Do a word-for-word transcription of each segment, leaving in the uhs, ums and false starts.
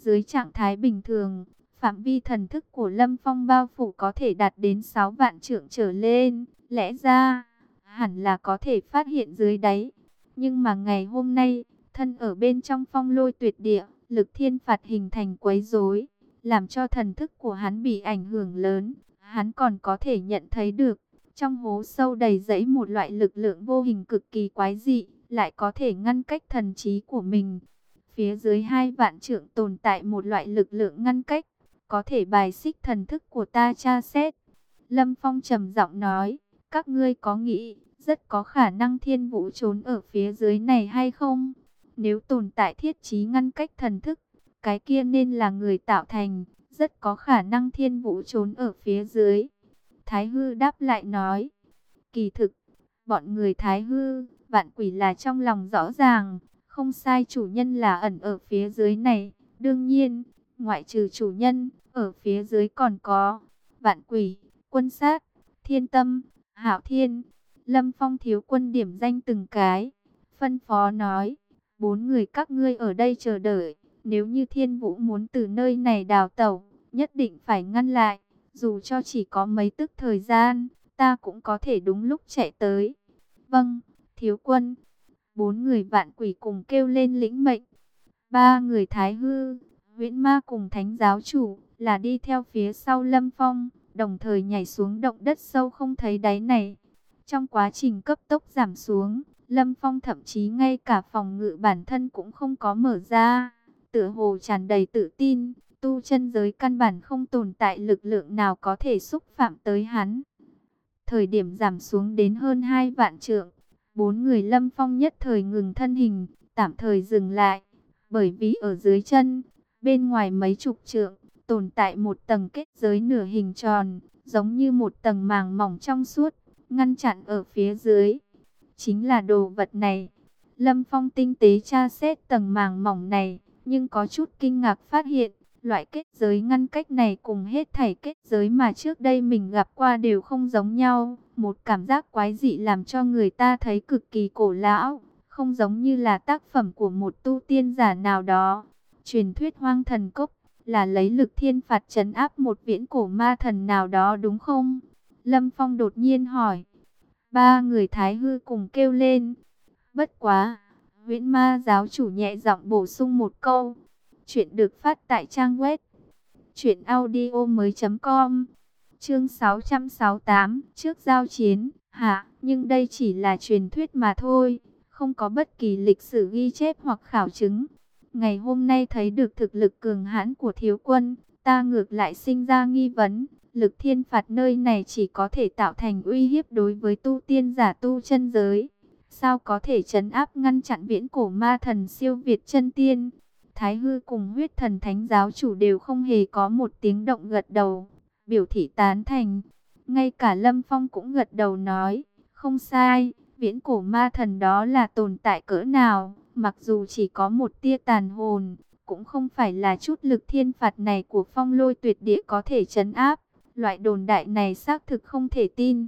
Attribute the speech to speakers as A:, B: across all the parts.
A: Dưới trạng thái bình thường, phạm vi thần thức của Lâm Phong bao phủ có thể đạt đến sáu vạn trượng trở lên, lẽ ra hẳn là có thể phát hiện dưới đáy. Nhưng mà ngày hôm nay, thân ở bên trong phong lôi tuyệt địa, lực thiên phạt hình thành quấy rối, làm cho thần thức của hắn bị ảnh hưởng lớn. Hắn còn có thể nhận thấy được, trong hố sâu đầy rẫy một loại lực lượng vô hình cực kỳ quái dị, lại có thể ngăn cách thần trí của mình. Phía dưới hai vạn trượng tồn tại một loại lực lượng ngăn cách, có thể bài xích thần thức của ta tra xét. Lâm Phong trầm giọng nói, các ngươi có nghĩ, rất có khả năng Thiên Vũ trốn ở phía dưới này hay không? Nếu tồn tại thiết trí ngăn cách thần thức, cái kia nên là người tạo thành, rất có khả năng Thiên Vũ trốn ở phía dưới. Thái Hư đáp lại nói, kỳ thực, bọn người Thái Hư, vạn quỷ là trong lòng rõ ràng, không sai, chủ nhân là ẩn ở phía dưới này. Đương nhiên, ngoại trừ chủ nhân, ở phía dưới còn có vạn quỷ, quân sát, thiên tâm, hạo thiên. Lâm Phong thiếu quân điểm danh từng cái, phân phó nói, bốn người các ngươi ở đây chờ đợi. Nếu như Thiên Vũ muốn từ nơi này đào tẩu, nhất định phải ngăn lại. Dù cho chỉ có mấy tức thời gian, ta cũng có thể đúng lúc chạy tới. Vâng, thiếu quân. Bốn người vạn quỷ cùng kêu lên lĩnh mệnh. Ba người Thái Hư, Huyễn Ma cùng Thánh giáo chủ là đi theo phía sau Lâm Phong, đồng thời nhảy xuống động đất sâu không thấy đáy này. Trong quá trình cấp tốc giảm xuống, Lâm Phong thậm chí ngay cả phòng ngự bản thân cũng không có mở ra, tựa hồ tràn đầy tự tin, tu chân giới căn bản không tồn tại lực lượng nào có thể xúc phạm tới hắn. Thời điểm giảm xuống đến hơn hai vạn trượng, bốn người Lâm Phong nhất thời ngừng thân hình, tạm thời dừng lại, bởi vì ở dưới chân, bên ngoài mấy chục trượng, tồn tại một tầng kết giới nửa hình tròn, giống như một tầng màng mỏng trong suốt, ngăn chặn ở phía dưới. Chính là đồ vật này. Lâm Phong tinh tế tra xét tầng màng mỏng này, nhưng có chút kinh ngạc phát hiện, loại kết giới ngăn cách này cùng hết thảy kết giới mà trước đây mình gặp qua đều không giống nhau. Một cảm giác quái dị làm cho người ta thấy cực kỳ cổ lão, không giống như là tác phẩm của một tu tiên giả nào đó. Truyền thuyết Hoang Thần Cốc là lấy lực thiên phạt trấn áp một viễn cổ ma thần nào đó đúng không? Lâm Phong đột nhiên hỏi. Ba người Thái Hư cùng kêu lên. Bất quá, Huyễn Ma giáo chủ nhẹ giọng bổ sung một câu. Chuyện được phát tại trang web truyện audio mới com. Chương sáu trăm sáu mươi tám, trước giao chiến, hả? Nhưng đây chỉ là truyền thuyết mà thôi, không có bất kỳ lịch sử ghi chép hoặc khảo chứng. Ngày hôm nay thấy được thực lực cường hãn của thiếu quân, ta ngược lại sinh ra nghi vấn. Lực thiên phạt nơi này chỉ có thể tạo thành uy hiếp đối với tu tiên giả tu chân giới. Sao có thể trấn áp ngăn chặn viễn cổ ma thần siêu việt chân tiên? Thái Hư cùng Huyết Thần Thánh giáo chủ đều không hề có một tiếng động gật đầu, biểu thị tán thành. Ngay cả Lâm Phong cũng gật đầu nói, không sai, viễn cổ ma thần đó là tồn tại cỡ nào, mặc dù chỉ có một tia tàn hồn, cũng không phải là chút lực thiên phạt này của phong lôi tuyệt địa có thể trấn áp. Loại đồn đại này xác thực không thể tin.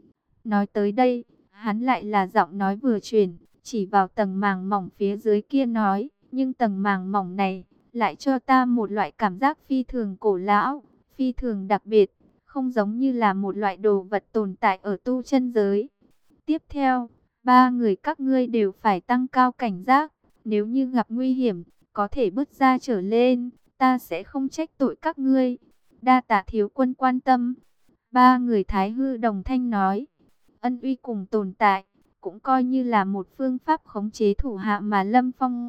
A: Nói tới đây, hắn lại là giọng nói vừa chuyển, chỉ vào tầng màng mỏng phía dưới kia nói, nhưng tầng màng mỏng này lại cho ta một loại cảm giác phi thường cổ lão, phi thường đặc biệt, không giống như là một loại đồ vật tồn tại ở tu chân giới. Tiếp theo, ba người các ngươi đều phải tăng cao cảnh giác, nếu như gặp nguy hiểm, có thể bước ra trở lên, ta sẽ không trách tội các ngươi. Đa tạ thiếu quân quan tâm. Ba người Thái Hư đồng thanh nói, ân uy cùng tồn tại, cũng coi như là một phương pháp khống chế thủ hạ mà Lâm Phong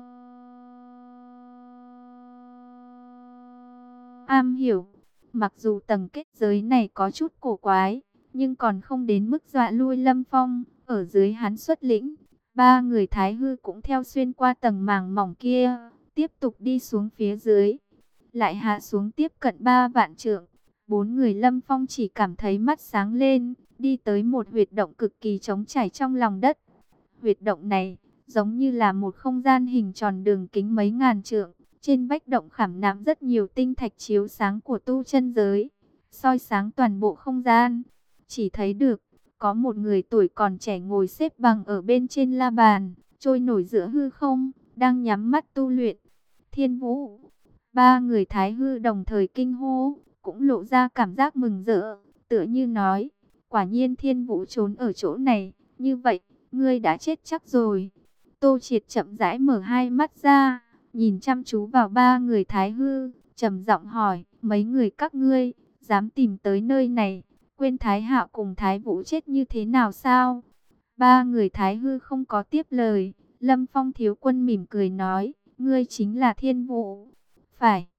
A: am hiểu. Mặc dù tầng kết giới này có chút cổ quái, nhưng còn không đến mức dọa lui Lâm Phong. Ở dưới hắn xuất lĩnh, ba người Thái Hư cũng theo xuyên qua tầng màng mỏng kia, tiếp tục đi xuống phía dưới, lại hạ xuống tiếp cận ba vạn trượng. Bốn người Lâm Phong chỉ cảm thấy mắt sáng lên, đi tới một huyệt động cực kỳ trống trải trong lòng đất. Huyệt động này giống như là một không gian hình tròn đường kính mấy ngàn trượng. Trên vách động khảm nạm rất nhiều tinh thạch chiếu sáng của tu chân giới, soi sáng toàn bộ không gian. Chỉ thấy được, có một người tuổi còn trẻ ngồi xếp bằng ở bên trên la bàn, trôi nổi giữa hư không, đang nhắm mắt tu luyện. Thiên Vũ. Ba người Thái Hư đồng thời kinh hô, cũng lộ ra cảm giác mừng rỡ, tựa như nói, quả nhiên Thiên Vũ trốn ở chỗ này, như vậy, ngươi đã chết chắc rồi. Tô Triệt chậm rãi mở hai mắt ra, nhìn chăm chú vào ba người Thái Hư, trầm giọng hỏi, mấy người các ngươi, dám tìm tới nơi này, quên Thái Hạo cùng Thái Vũ chết như thế nào sao? Ba người Thái Hư không có tiếp lời, Lâm Phong thiếu quân mỉm cười nói, ngươi chính là Thiên Vũ. Phải.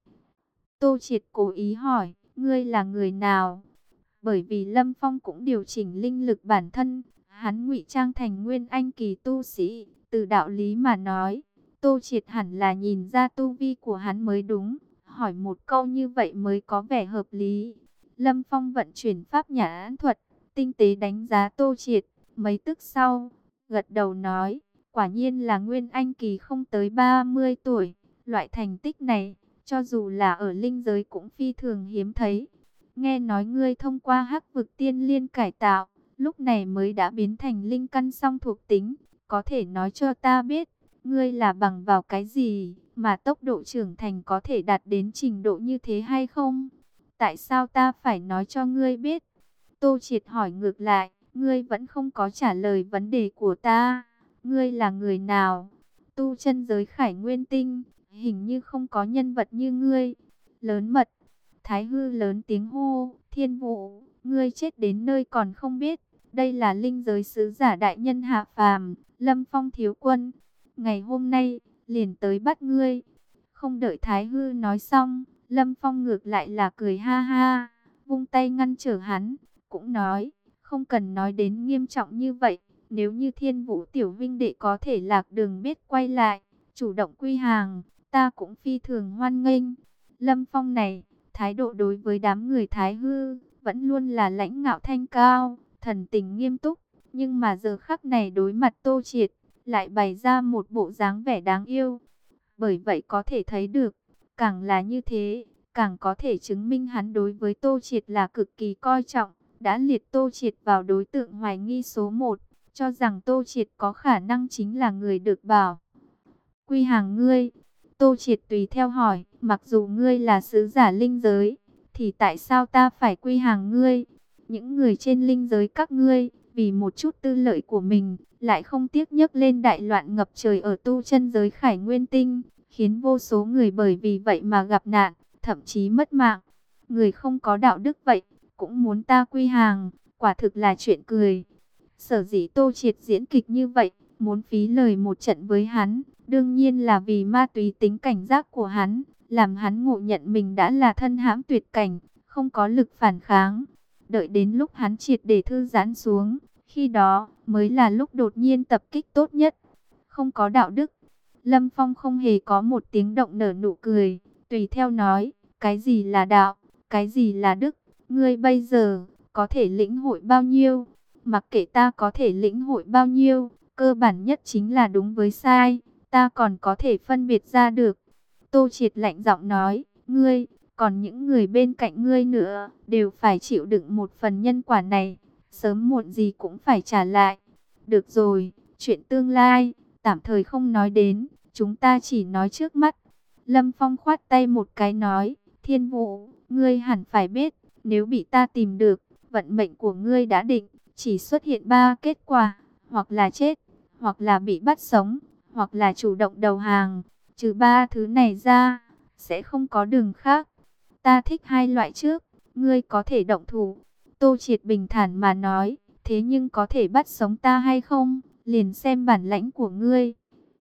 A: Tô Triệt cố ý hỏi, ngươi là người nào? Bởi vì Lâm Phong cũng điều chỉnh linh lực bản thân, hắn ngụy trang thành nguyên anh kỳ tu sĩ, từ đạo lý mà nói, Tô Triệt hẳn là nhìn ra tu vi của hắn mới đúng, hỏi một câu như vậy mới có vẻ hợp lý. Lâm Phong vận chuyển pháp nhãn thuật, tinh tế đánh giá Tô Triệt, mấy tức sau, gật đầu nói, quả nhiên là nguyên anh kỳ không tới ba mươi tuổi, loại thành tích này, cho dù là ở linh giới cũng phi thường hiếm thấy. Nghe nói ngươi thông qua hắc vực tiên liên cải tạo, lúc này mới đã biến thành linh căn song thuộc tính, có thể nói cho ta biết, ngươi là bằng vào cái gì mà tốc độ trưởng thành có thể đạt đến trình độ như thế hay không? Tại sao ta phải nói cho ngươi biết? Tô Triệt hỏi ngược lại, ngươi vẫn không có trả lời vấn đề của ta. Ngươi là người nào? Tu chân giới Khải Nguyên Tinh, hình như không có nhân vật như ngươi. Lớn mật. Thái Hư lớn tiếng hô, Thiên Vũ, ngươi chết đến nơi còn không biết. Đây là linh giới sứ giả đại nhân hạ phàm, Lâm Phong thiếu quân. Ngày hôm nay, liền tới bắt ngươi. Không đợi Thái Hư nói xong, Lâm Phong ngược lại là cười ha ha, vung tay ngăn trở hắn, cũng nói, không cần nói đến nghiêm trọng như vậy. Nếu như Thiên Vũ tiểu vinh đệ có thể lạc đường biết quay lại, chủ động quy hàng, ta cũng phi thường hoan nghênh. Lâm Phong này, thái độ đối với đám người Thái Hư, vẫn luôn là lãnh ngạo thanh cao, thần tình nghiêm túc. Nhưng mà giờ khắc này đối mặt Tô Triệt, lại bày ra một bộ dáng vẻ đáng yêu. Bởi vậy có thể thấy được, càng là như thế, càng có thể chứng minh hắn đối với Tô Triệt là cực kỳ coi trọng, đã liệt Tô Triệt vào đối tượng hoài nghi số một, cho rằng Tô Triệt có khả năng chính là người được bảo quy hàng ngươi. Tô Triệt tùy theo hỏi, mặc dù ngươi là sứ giả linh giới, thì tại sao ta phải quy hàng ngươi? Những người trên linh giới các ngươi, vì một chút tư lợi của mình, lại không tiếc nhấc lên đại loạn ngập trời ở tu chân giới Khải Nguyên Tinh, khiến vô số người bởi vì vậy mà gặp nạn, thậm chí mất mạng. Người không có đạo đức vậy, cũng muốn ta quy hàng, quả thực là chuyện cười. Sở dĩ Tô Triệt diễn kịch như vậy, muốn phí lời một trận với hắn, đương nhiên là vì ma túy tính cảnh giác của hắn, làm hắn ngộ nhận mình đã là thân hãm tuyệt cảnh, không có lực phản kháng. Đợi đến lúc hắn triệt để thư giãn xuống, khi đó mới là lúc đột nhiên tập kích tốt nhất. Không có đạo đức. Lâm Phong không hề có một tiếng động nở nụ cười, tùy theo nói, cái gì là đạo, cái gì là đức, ngươi bây giờ có thể lĩnh hội bao nhiêu? Mặc kệ ta có thể lĩnh hội bao nhiêu, cơ bản nhất chính là đúng với sai, ta còn có thể phân biệt ra được. Tô Triệt lạnh giọng nói, ngươi, còn những người bên cạnh ngươi nữa, đều phải chịu đựng một phần nhân quả này, sớm muộn gì cũng phải trả lại. Được rồi, chuyện tương lai, tạm thời không nói đến, chúng ta chỉ nói trước mắt. Lâm Phong khoát tay một cái nói, Thiên Vũ, ngươi hẳn phải biết, nếu bị ta tìm được, vận mệnh của ngươi đã định, chỉ xuất hiện ba kết quả, hoặc là chết, hoặc là bị bắt sống, hoặc là chủ động đầu hàng. Trừ ba thứ này ra, sẽ không có đường khác. Ta thích hai loại trước, ngươi có thể động thủ. Tô Triệt bình thản mà nói, thế nhưng có thể bắt sống ta hay không, liền xem bản lãnh của ngươi.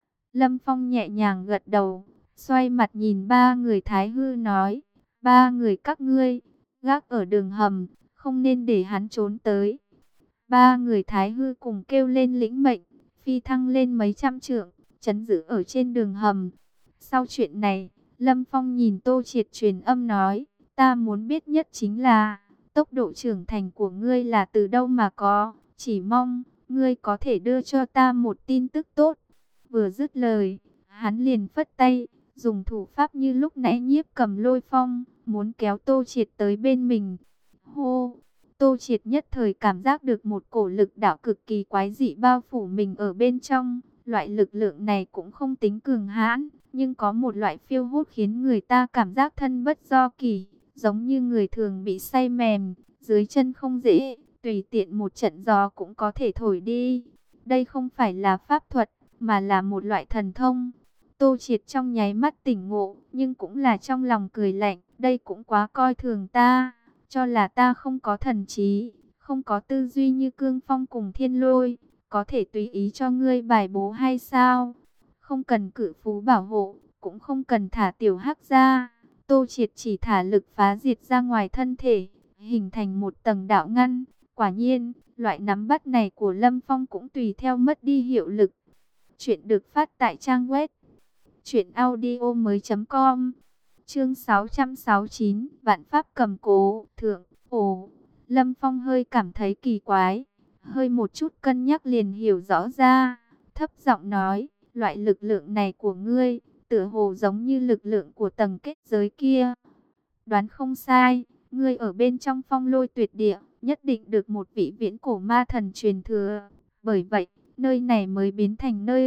A: Lâm Phong nhẹ nhàng gật đầu, xoay mặt nhìn ba người Thái Hư nói, ba người các ngươi, gác ở đường hầm, không nên để hắn trốn tới. Ba người Thái Hư cùng kêu lên lĩnh mệnh, phi thăng lên mấy trăm trượng, trấn giữ ở trên đường hầm. Sau chuyện này, Lâm Phong nhìn Tô Triệt truyền âm nói, ta muốn biết nhất chính là, tốc độ trưởng thành của ngươi là từ đâu mà có, chỉ mong, ngươi có thể đưa cho ta một tin tức tốt. Vừa dứt lời, hắn liền phất tay, dùng thủ pháp như lúc nãy Nhiếp Cầm Lôi Phong, muốn kéo Tô Triệt tới bên mình. Hô! Tô Triệt nhất thời cảm giác được một cổ lực đạo cực kỳ quái dị bao phủ mình ở bên trong. Loại lực lượng này cũng không tính cường hãn, nhưng có một loại phiêu hút khiến người ta cảm giác thân bất do kỷ, giống như người thường bị say mềm, dưới chân không dễ, tùy tiện một trận gió cũng có thể thổi đi. Đây không phải là pháp thuật, mà là một loại thần thông. Tô Triệt trong nháy mắt tỉnh ngộ, nhưng cũng là trong lòng cười lạnh, đây cũng quá coi thường ta, cho là ta không có thần trí, không có tư duy như Cương Phong cùng Thiên Lôi, có thể tùy ý cho ngươi bài bố hay sao? Không cần cự phú bảo hộ, cũng không cần thả tiểu hắc ra. Tô Triệt chỉ thả lực phá diệt ra ngoài thân thể, hình thành một tầng đạo ngăn. Quả nhiên, loại nắm bắt này của Lâm Phong cũng tùy theo mất đi hiệu lực. Chuyện được phát tại trang web truyện audio mới chấm com. Chương sáu trăm sáu mươi chín, Vạn pháp cầm cố, thượng. Ồ, Lâm Phong hơi cảm thấy kỳ quái, hơi một chút cân nhắc liền hiểu rõ ra, thấp giọng nói, loại lực lượng này của ngươi, tựa hồ giống như lực lượng của tầng kết giới kia. Đoán không sai, ngươi ở bên trong Phong Lôi Tuyệt Địa, nhất định được một vị viễn cổ ma thần truyền thừa. Bởi vậy, nơi này mới biến thành nơi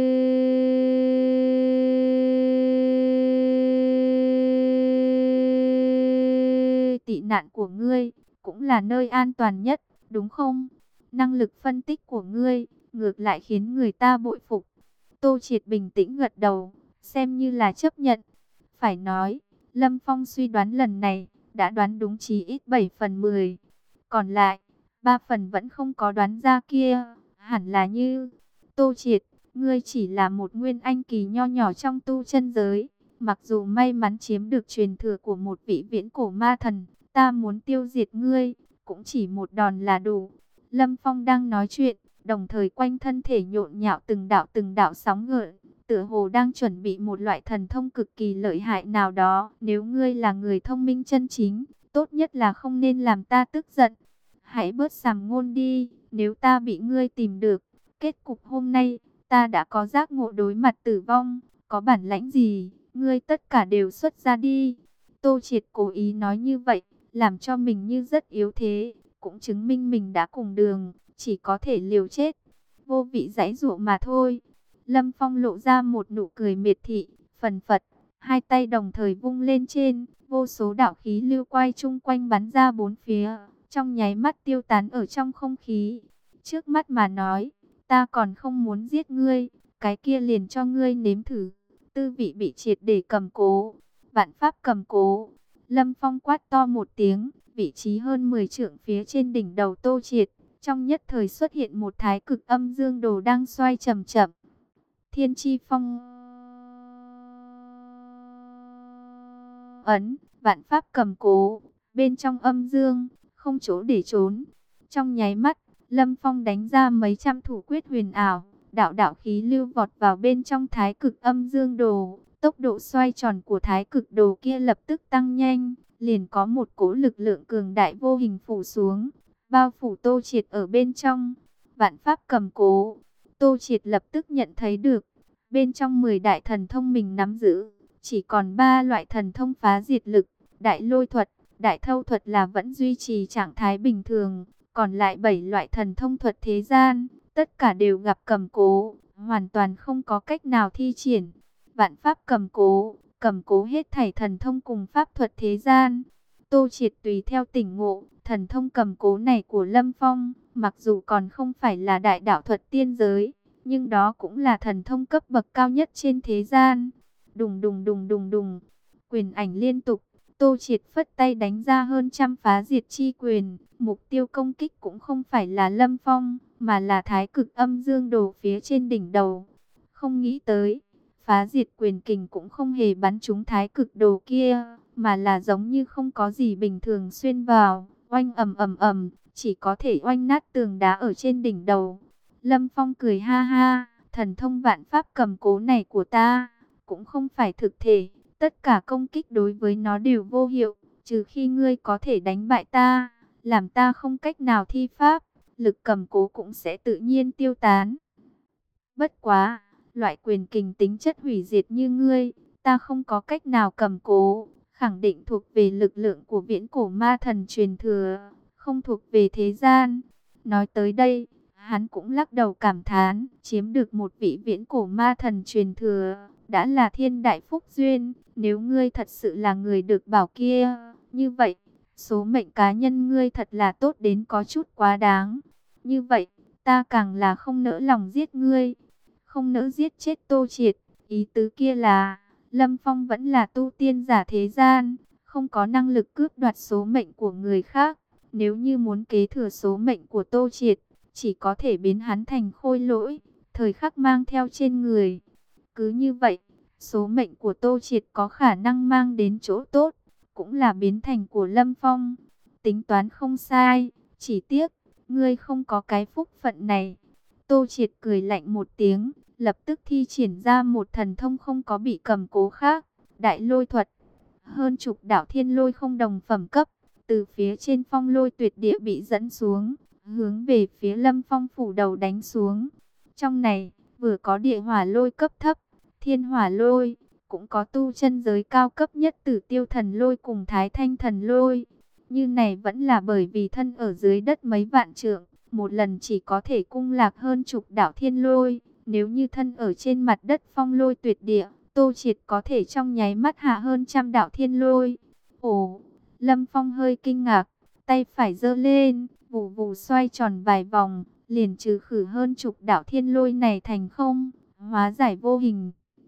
A: tị nạn của ngươi, cũng là nơi an toàn nhất, đúng không? Năng lực phân tích của ngươi, ngược lại khiến người ta bội phục. Tô Triệt bình tĩnh gật đầu, xem như là chấp nhận. Phải nói, Lâm Phong suy đoán lần này, đã đoán đúng chí ít bảy phần mười. Còn lại, ba phần vẫn không có đoán ra kia, hẳn là như... Tô Triệt, ngươi chỉ là một nguyên anh kỳ nho nhỏ trong tu chân giới. Mặc dù may mắn chiếm được truyền thừa của một vị viễn cổ ma thần, ta muốn tiêu diệt ngươi, cũng chỉ một đòn là đủ. Lâm Phong đang nói chuyện, đồng thời quanh thân thể nhộn nhạo từng đạo từng đạo sóng gợn, tựa hồ đang chuẩn bị một loại thần thông cực kỳ lợi hại nào đó. Nếu ngươi là người thông minh chân chính, tốt nhất là không nên làm ta tức giận. Hãy bớt sàm ngôn đi, nếu ta bị ngươi tìm được, kết cục hôm nay, ta đã có giác ngộ đối mặt tử vong, có bản lãnh gì, ngươi tất cả đều xuất ra đi. Tô Triệt cố ý nói như vậy, làm cho mình như rất yếu thế, cũng chứng minh mình đã cùng đường, chỉ có thể liều chết, vô vị giãy giụa mà thôi. Lâm Phong lộ ra một nụ cười miệt thị, phần phật, hai tay đồng thời vung lên trên, vô số đạo khí lưu quay chung quanh bắn ra bốn phía, trong nháy mắt tiêu tán ở trong không khí. Trước mắt mà nói, ta còn không muốn giết ngươi, cái kia liền cho ngươi nếm thử. Tư vị bị triệt để cầm cố, vạn pháp cầm cố. Lâm Phong quát to một tiếng, vị trí hơn mười trượng phía trên đỉnh đầu Tô Triệt, trong nhất thời xuất hiện một thái cực âm dương đồ đang xoay chậm chậm. Thiên chi phong ấn, vạn pháp cầm cố, bên trong âm dương, không chỗ để trốn. Trong nháy mắt, Lâm Phong đánh ra mấy trăm thủ quyết huyền ảo, đạo đạo khí lưu vọt vào bên trong thái cực âm dương đồ. Tốc độ xoay tròn của thái cực đồ kia lập tức tăng nhanh, liền có một cỗ lực lượng cường đại vô hình phủ xuống, bao phủ Tô Triệt ở bên trong. Vạn pháp cầm cố, Tô Triệt lập tức nhận thấy được, bên trong mười đại thần thông mình nắm giữ, chỉ còn ba loại thần thông phá diệt lực, đại lôi thuật, đại thâu thuật là vẫn duy trì trạng thái bình thường, còn lại bảy loại thần thông thuật thế gian, tất cả đều gặp cầm cố, hoàn toàn không có cách nào thi triển. Vạn pháp cầm cố, cầm cố hết thảy thần thông cùng pháp thuật thế gian. Tô Triệt tùy theo tỉnh ngộ, thần thông cầm cố này của Lâm Phong, mặc dù còn không phải là đại đạo thuật tiên giới, nhưng đó cũng là thần thông cấp bậc cao nhất trên thế gian. Đùng đùng đùng đùng đùng, quyền ảnh liên tục, Tô Triệt phất tay đánh ra hơn trăm phá diệt chi quyền. Mục tiêu công kích cũng không phải là Lâm Phong, mà là thái cực âm dương đồ phía trên đỉnh đầu. Không nghĩ tới, phá diệt quyền kình cũng không hề bắn trúng thái cực đồ kia, mà là giống như không có gì bình thường xuyên vào, oanh ầm ầm ầm, chỉ có thể oanh nát tường đá ở trên đỉnh đầu. Lâm Phong cười ha ha, thần thông vạn pháp cầm cố này của ta, cũng không phải thực thể, tất cả công kích đối với nó đều vô hiệu, trừ khi ngươi có thể đánh bại ta, làm ta không cách nào thi pháp, lực cầm cố cũng sẽ tự nhiên tiêu tán. Bất quá, loại quyền kình tính chất hủy diệt như ngươi, ta không có cách nào cầm cố, khẳng định thuộc về lực lượng của viễn cổ ma thần truyền thừa, không thuộc về thế gian. Nói tới đây, hắn cũng lắc đầu cảm thán, chiếm được một vị viễn cổ ma thần truyền thừa, đã là thiên đại phúc duyên. Nếu ngươi thật sự là người được bảo kia, như vậy, số mệnh cá nhân ngươi thật là tốt đến có chút quá đáng. Như vậy, ta càng là không nỡ lòng giết ngươi, không nỡ giết chết Tô Triệt. Ý tứ kia là, Lâm Phong vẫn là tu tiên giả thế gian, không có năng lực cướp đoạt số mệnh của người khác. Nếu như muốn kế thừa số mệnh của Tô Triệt, chỉ có thể biến hắn thành khôi lỗi, thời khắc mang theo trên người. Cứ như vậy, số mệnh của Tô Triệt có khả năng mang đến chỗ tốt, cũng là biến thành của Lâm Phong. Tính toán không sai, chỉ tiếc, ngươi không có cái phúc phận này. Tô Triệt cười lạnh một tiếng, lập tức thi triển ra một thần thông không có bị cầm cố khác, đại lôi thuật. Hơn chục đạo thiên lôi không đồng phẩm cấp, từ phía trên phong lôi tuyệt địa bị dẫn xuống, hướng về phía Lâm Phong phủ đầu đánh xuống. Trong này, vừa có địa hỏa lôi cấp thấp, thiên hỏa lôi, cũng có tu chân giới cao cấp nhất Tử Tiêu thần lôi cùng Thái Thanh thần lôi. Như này vẫn là bởi vì thân ở dưới đất mấy vạn trượng, một lần chỉ có thể cung lạc hơn chục đạo thiên lôi. Nếu như thân ở trên mặt đất phong lôi tuyệt địa, Tô Triệt có thể trong nháy mắt hạ hơn trăm đạo thiên lôi. Ồ, Lâm Phong hơi kinh ngạc, tay phải giơ lên, vù vù xoay tròn vài vòng, liền trừ khử hơn chục đạo thiên lôi này thành không, hóa giải vô hình.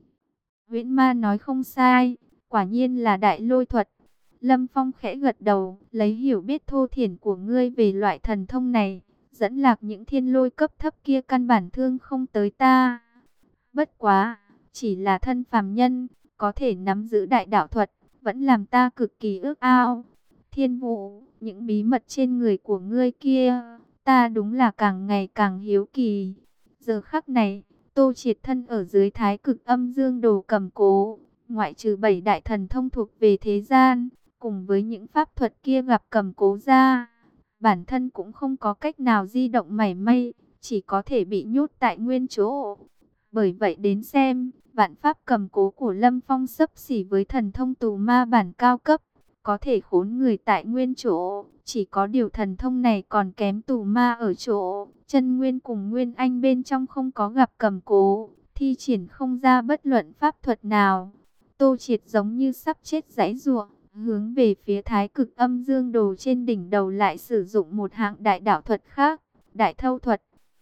A: Huyễn Ma nói không sai, quả nhiên là đại lôi thuật. Lâm Phong khẽ gật đầu, lấy hiểu biết thô thiển của ngươi về loại thần thông này, dẫn lạc những thiên lôi cấp thấp kia căn bản thương không tới ta. Bất quá, chỉ là thân phàm nhân, có thể nắm giữ đại đạo thuật, vẫn làm ta cực kỳ ước ao. Thiên Vũ, những bí mật trên người của ngươi kia, ta đúng là càng ngày càng hiếu kỳ. Giờ khắc này, Tô Triệt thân ở dưới thái cực âm dương đồ cầm cố, ngoại trừ bảy đại thần thông thuộc về thế gian, cùng với những pháp thuật kia gặp cầm cố ra, bản thân cũng không có cách nào di động mảy may, chỉ có thể bị nhốt tại nguyên chỗ. Bởi vậy đến xem, vạn pháp cầm cố của Lâm Phong xấp xỉ với thần thông tù ma bản cao cấp, có thể khốn người tại nguyên chỗ. Chỉ có điều thần thông này còn kém tù ma ở chỗ, chân nguyên cùng nguyên anh bên trong không có gặp cầm cố, thi triển không ra bất luận pháp thuật nào. Tô Triệt giống như sắp chết giãy giụa, hướng về phía thái cực âm dương đồ trên đỉnh đầu lại sử dụng một hạng đại đạo thuật khác, đại thâu thuật.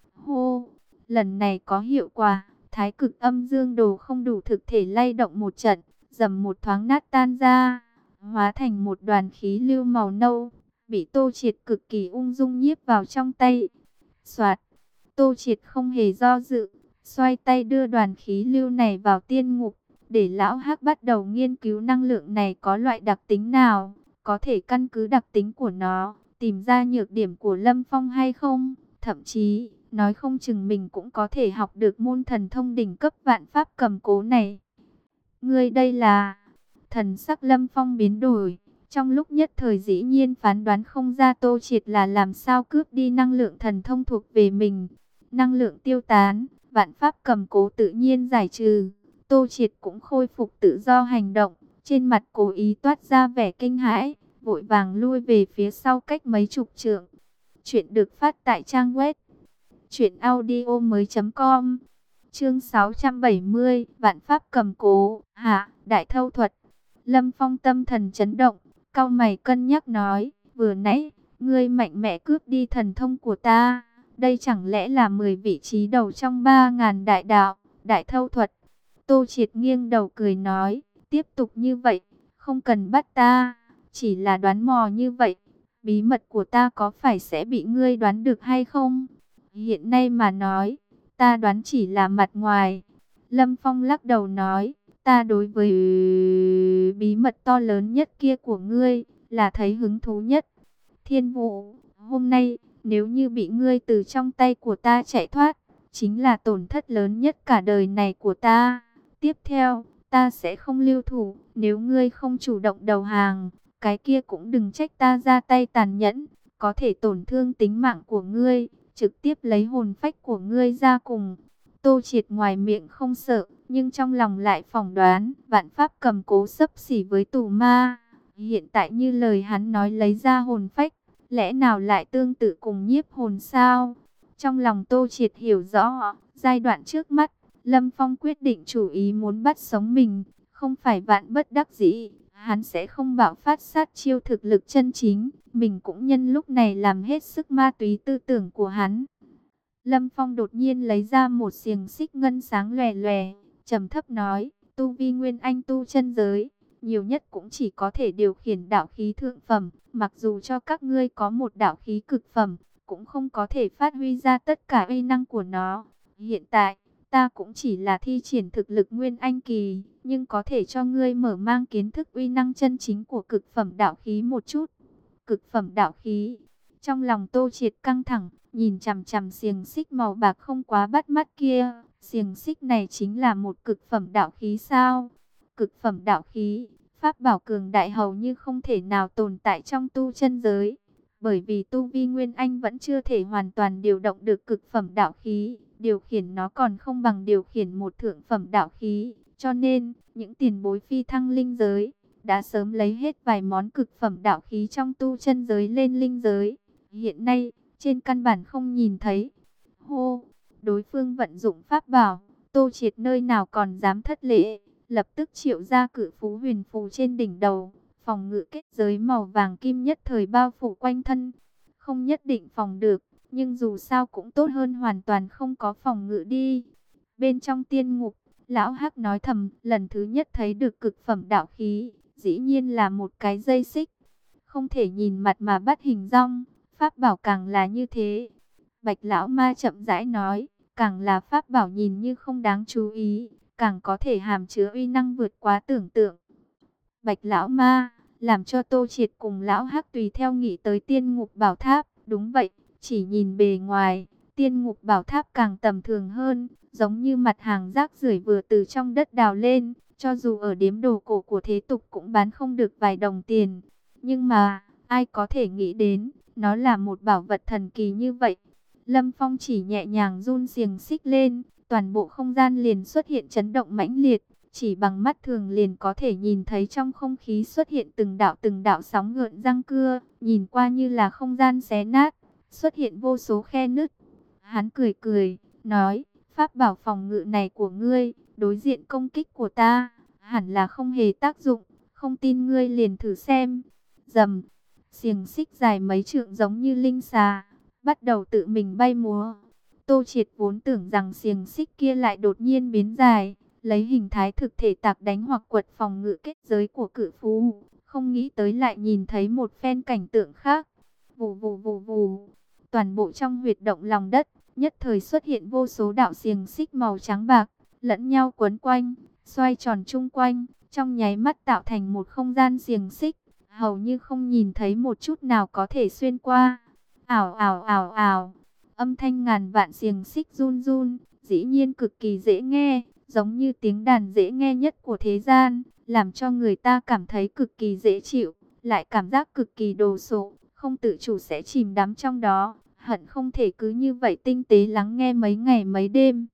A: Hô, lần này có hiệu quả, thái cực âm dương đồ không đủ thực thể lay động một trận, dầm một thoáng nát tan ra, hóa thành một đoàn khí lưu màu nâu, bị Tô Triệt cực kỳ ung dung nhiếp vào trong tay. Soạt, Tô Triệt không hề do dự, xoay tay đưa đoàn khí lưu này vào tiên ngục, để lão Hắc bắt đầu nghiên cứu năng lượng này có loại đặc tính nào, có thể căn cứ đặc tính của nó, tìm ra nhược điểm của Lâm Phong hay không. Thậm chí, nói không chừng mình cũng có thể học được môn thần thông đỉnh cấp vạn pháp cầm cố này. Ngươi đây là... Thần sắc Lâm Phong biến đổi, trong lúc nhất thời dĩ nhiên phán đoán không ra Tô Triệt là làm sao cướp đi năng lượng thần thông thuộc về mình. Năng lượng tiêu tán, vạn pháp cầm cố tự nhiên giải trừ, Tô Triệt cũng khôi phục tự do hành động, trên mặt cố ý toát ra vẻ kinh hãi, vội vàng lui về phía sau cách mấy chục trượng. Chuyện được phát tại trang web truyện audio mới chấm com. Chương sáu trăm bảy mươi, vạn pháp cầm cố, hạ, đại thâu thuật. Lâm Phong tâm thần chấn động, cau mày cân nhắc nói, vừa nãy, ngươi mạnh mẽ cướp đi thần thông của ta, đây chẳng lẽ là mười vị trí đầu trong ba ngàn đại đạo, đại thâu thuật. Tô Triệt nghiêng đầu cười nói, tiếp tục như vậy, không cần bắt ta, chỉ là đoán mò như vậy, bí mật của ta có phải sẽ bị ngươi đoán được hay không? Hiện nay mà nói, ta đoán chỉ là mặt ngoài. Lâm Phong lắc đầu nói, ta đối với bí mật to lớn nhất kia của ngươi, là thấy hứng thú nhất. Thiên Vũ, hôm nay, nếu như bị ngươi từ trong tay của ta chạy thoát, chính là tổn thất lớn nhất cả đời này của ta. Tiếp theo, ta sẽ không lưu thủ, nếu ngươi không chủ động đầu hàng, cái kia cũng đừng trách ta ra tay tàn nhẫn, có thể tổn thương tính mạng của ngươi, trực tiếp lấy hồn phách của ngươi ra cùng. Tô Triệt ngoài miệng không sợ, nhưng trong lòng lại phỏng đoán, vạn pháp cầm cố xấp xỉ với tù ma. Hiện tại như lời hắn nói lấy ra hồn phách, lẽ nào lại tương tự cùng nhiếp hồn sao? Trong lòng Tô Triệt hiểu rõ, giai đoạn trước mắt, Lâm Phong quyết định chủ ý muốn bắt sống mình, không phải vạn bất đắc dĩ, hắn sẽ không bạo phát sát chiêu thực lực chân chính, mình cũng nhân lúc này làm hết sức ma túy tư tưởng của hắn. Lâm Phong đột nhiên lấy ra một xiềng xích ngân sáng lòe lòe, trầm thấp nói, tu vi nguyên anh tu chân giới, nhiều nhất cũng chỉ có thể điều khiển đạo khí thượng phẩm, mặc dù cho các ngươi có một đạo khí cực phẩm, cũng không có thể phát huy ra tất cả uy năng của nó. Hiện tại, ta cũng chỉ là thi triển thực lực nguyên anh kỳ, nhưng có thể cho ngươi mở mang kiến thức uy năng chân chính của cực phẩm đạo khí một chút. Cực phẩm đạo khí. Trong lòng Tô Triệt căng thẳng, nhìn chằm chằm xiềng xích màu bạc không quá bắt mắt kia, xiềng xích này chính là một cực phẩm đạo khí sao? Cực phẩm đạo khí, pháp bảo cường đại hầu như không thể nào tồn tại trong tu chân giới, bởi vì tu vi nguyên anh vẫn chưa thể hoàn toàn điều động được cực phẩm đạo khí, điều khiển nó còn không bằng điều khiển một thượng phẩm đạo khí, cho nên những tiền bối phi thăng linh giới đã sớm lấy hết vài món cực phẩm đạo khí trong tu chân giới lên linh giới. Hiện nay, trên căn bản không nhìn thấy. Hô, đối phương vận dụng pháp bảo, Tô Triệt nơi nào còn dám thất lễ, lập tức triệu ra cự phú huyền phù trên đỉnh đầu, phòng ngự kết giới màu vàng kim nhất thời bao phủ quanh thân. Không nhất định phòng được, nhưng dù sao cũng tốt hơn hoàn toàn không có phòng ngự đi. Bên trong tiên ngục, Lão Hắc nói thầm, lần thứ nhất thấy được cực phẩm đạo khí, dĩ nhiên là một cái dây xích. Không thể nhìn mặt mà bắt hình dong, pháp bảo càng là như thế. Bạch Lão Ma chậm rãi nói, càng là pháp bảo nhìn như không đáng chú ý, càng có thể hàm chứa uy năng vượt quá tưởng tượng. Bạch Lão Ma, làm cho Tô Triệt cùng Lão Hắc tùy theo nghĩ tới tiên ngục bảo tháp. Đúng vậy, chỉ nhìn bề ngoài, tiên ngục bảo tháp càng tầm thường hơn, giống như mặt hàng rác rưởi vừa từ trong đất đào lên, cho dù ở điếm đồ cổ của thế tục cũng bán không được vài đồng tiền. Nhưng mà, ai có thể nghĩ đến, nó là một bảo vật thần kỳ như vậy. Lâm Phong chỉ nhẹ nhàng run xiềng xích lên, toàn bộ không gian liền xuất hiện chấn động mãnh liệt, chỉ bằng mắt thường liền có thể nhìn thấy trong không khí xuất hiện từng đạo từng đạo sóng gợn răng cưa, nhìn qua như là không gian xé nát, xuất hiện vô số khe nứt. Hắn cười cười, nói, pháp bảo phòng ngự này của ngươi, đối diện công kích của ta, hẳn là không hề tác dụng, không tin ngươi liền thử xem. Rầm, xiềng xích dài mấy trượng giống như linh xà, bắt đầu tự mình bay múa. Tô Triệt vốn tưởng rằng xiềng xích kia lại đột nhiên biến dài, lấy hình thái thực thể tạc đánh hoặc quật phòng ngự kết giới của cự phú, không nghĩ tới lại nhìn thấy một phen cảnh tượng khác. Vù vù vù vù, toàn bộ trong huyệt động lòng đất, nhất thời xuất hiện vô số đạo xiềng xích màu trắng bạc, lẫn nhau quấn quanh, xoay tròn chung quanh, trong nháy mắt tạo thành một không gian xiềng xích, hầu như không nhìn thấy một chút nào có thể xuyên qua. Ảo ảo ảo ảo, âm thanh ngàn vạn xiềng xích run run, dĩ nhiên cực kỳ dễ nghe, giống như tiếng đàn dễ nghe nhất của thế gian, làm cho người ta cảm thấy cực kỳ dễ chịu, lại cảm giác cực kỳ đồ sộ, không tự chủ sẽ chìm đắm trong đó, hận không thể cứ như vậy tinh tế lắng nghe mấy ngày mấy đêm.